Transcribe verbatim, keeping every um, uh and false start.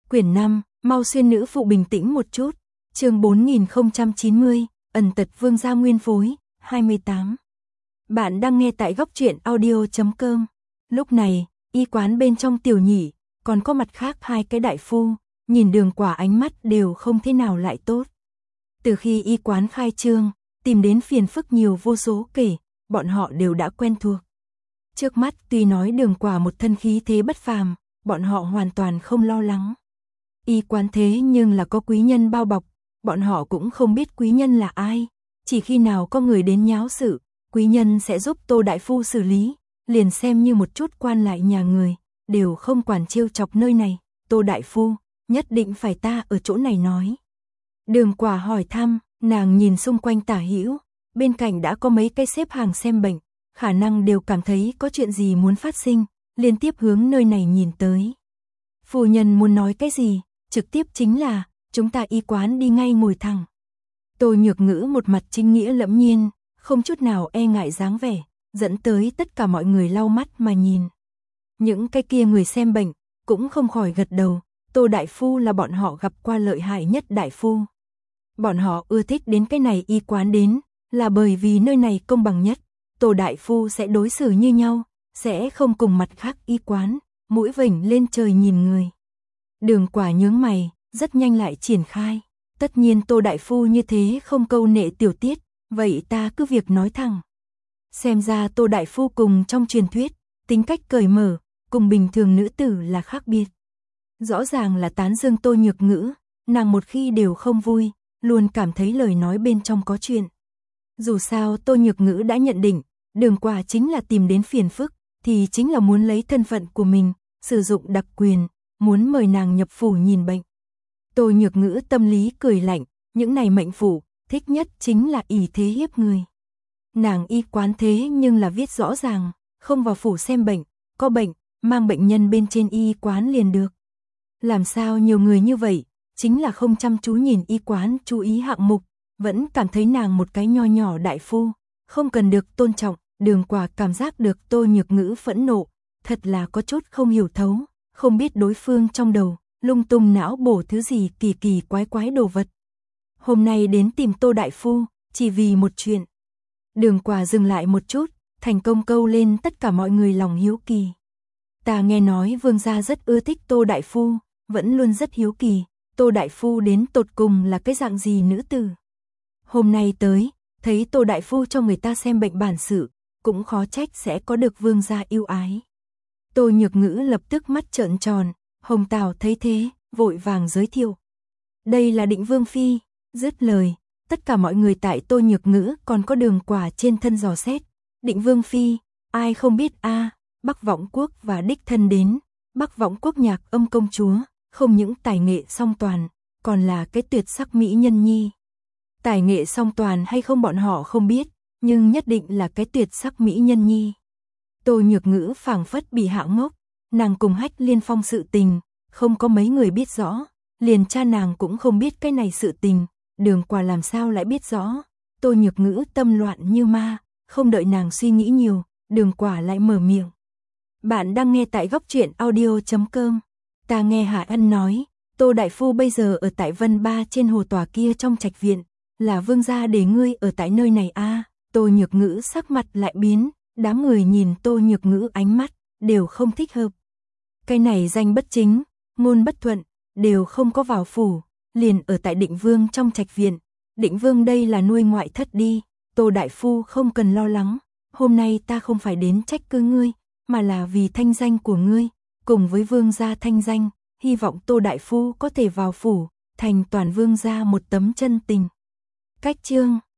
Quyển năm, mau xuyên nữ phụ bình tĩnh một chút. Chương bốn nghìn không trăm chín mươi, ẩn tật vương gia nguyên phối, hai mươi tám. Bạn đang nghe tại góc truyện audio chấm com. Lúc này, y quán bên trong Tiểu Nhị, còn có mặt khác hai cái đại phu, nhìn Đường Quả ánh mắt đều không thế nào lại tốt. Từ khi y quán khai trương, tìm đến phiền phức nhiều vô số kể, bọn họ đều đã quen thuộc. Trước mắt tuy nói Đường Quả một thân khí thế bất phàm, bọn họ hoàn toàn không lo lắng. Y quán thế nhưng là có quý nhân bao bọc, bọn họ cũng không biết quý nhân là ai, chỉ khi nào có người đến nháo sự, quý nhân sẽ giúp Tô đại phu xử lý, liền xem như một chút quan lại nhà người, đều không quản trêu chọc nơi này. Tô đại phu, nhất định phải ta ở chỗ này nói. Đường Quả hỏi thăm, nàng nhìn xung quanh tả hữu, bên cạnh đã có mấy cái xếp hàng xem bệnh, khả năng đều cảm thấy có chuyện gì muốn phát sinh, liên tiếp hướng nơi này nhìn tới. Phu nhân muốn nói cái gì, trực tiếp chính là, chúng ta y quán đi ngay ngồi thẳng. Tô Nhược Ngữ một mặt chính nghĩa lẫm nhiên, không chút nào e ngại dáng vẻ, dẫn tới tất cả mọi người lau mắt mà nhìn. Những cái kia người xem bệnh, cũng không khỏi gật đầu, Tô đại phu là bọn họ gặp qua lợi hại nhất đại phu. Bọn họ ưa thích đến cái này y quán đến, là bởi vì nơi này công bằng nhất, Tô đại phu sẽ đối xử như nhau, sẽ không cùng mặt khác y quán, mũi vểnh lên trời nhìn người. Đường Quả nhướng mày, rất nhanh lại triển khai. Tất nhiên Tô đại phu như thế không câu nệ tiểu tiết, vậy ta cứ việc nói thẳng. Xem ra Tô đại phu cùng trong truyền thuyết, tính cách cởi mở, cùng bình thường nữ tử là khác biệt. Rõ ràng là tán dương Tô Nhược Ngữ, nàng một khi đều không vui, luôn cảm thấy lời nói bên trong có chuyện. Dù sao Tô Nhược Ngữ đã nhận định, Đường Quả chính là tìm đến phiền phức, thì chính là muốn lấy thân phận của mình, sử dụng đặc quyền, muốn mời nàng nhập phủ nhìn bệnh. Tô Nhược Ngữ tâm lý cười lạnh, những này mệnh phủ, thích nhất chính là ỷ thế hiếp người. Nàng y quán thế nhưng là viết rõ ràng, không vào phủ xem bệnh, có bệnh, mang bệnh nhân bên trên y quán liền được. Làm sao nhiều người như vậy, chính là không chăm chú nhìn y quán chú ý hạng mục, vẫn cảm thấy nàng một cái nho nhỏ đại phu, không cần được tôn trọng. Đường Quả cảm giác được Tô Nhược Ngữ phẫn nộ, thật là có chút không hiểu thấu, không biết đối phương trong đầu, lung tung não bổ thứ gì kỳ kỳ quái quái đồ vật. Hôm nay đến tìm Tô đại phu, chỉ vì một chuyện. Đường Quả dừng lại một chút, thành công câu lên tất cả mọi người lòng hiếu kỳ. Ta nghe nói vương gia rất ưa thích Tô đại phu, vẫn luôn rất hiếu kỳ, Tô đại phu đến tột cùng là cái dạng gì nữ tử. Hôm nay tới, thấy Tô đại phu cho người ta xem bệnh bản sự, cũng khó trách sẽ có được vương gia yêu ái. Tô Nhược Ngữ lập tức mắt trợn tròn, Hồng Tào thấy thế, vội vàng giới thiệu. Đây là Định Vương Phi, dứt lời, tất cả mọi người tại Tô Nhược Ngữ còn có Đường Quả trên thân dò xét. Định Vương Phi, ai không biết a à, Bắc Võng Quốc và đích thân đến, Bắc Võng Quốc nhạc âm công chúa, không những tài nghệ song toàn, còn là cái tuyệt sắc mỹ nhân nhi. Tài nghệ song toàn hay không bọn họ không biết, nhưng nhất định là cái tuyệt sắc mỹ nhân nhi. Tô Nhược Ngữ phảng phất bị hạ ngốc, nàng cùng Hách Liên Phong sự tình, không có mấy người biết rõ, liền cha nàng cũng không biết cái này sự tình, Đường Quả làm sao lại biết rõ. Tô Nhược Ngữ tâm loạn như ma, không đợi nàng suy nghĩ nhiều, Đường Quả lại mở miệng. Bạn đang nghe tại góc truyện audio chấm com. Ta nghe Hạ Ân nói, Tô đại phu bây giờ ở tại Vân Ba trên hồ tòa kia trong trạch viện, là vương gia để ngươi ở tại nơi này a à. Tô Nhược Ngữ sắc mặt lại biến, đám người nhìn Tô Nhược Ngữ ánh mắt, đều không thích hợp. Cái này danh bất chính, ngôn bất thuận, đều không có vào phủ, liền ở tại Định Vương trong trạch viện. Định Vương đây là nuôi ngoại thất đi, Tô đại phu không cần lo lắng, hôm nay ta không phải đến trách cứ ngươi, mà là vì thanh danh của ngươi, cùng với vương gia thanh danh, hy vọng Tô đại phu có thể vào phủ, thành toàn vương gia một tấm chân tình. Cách chương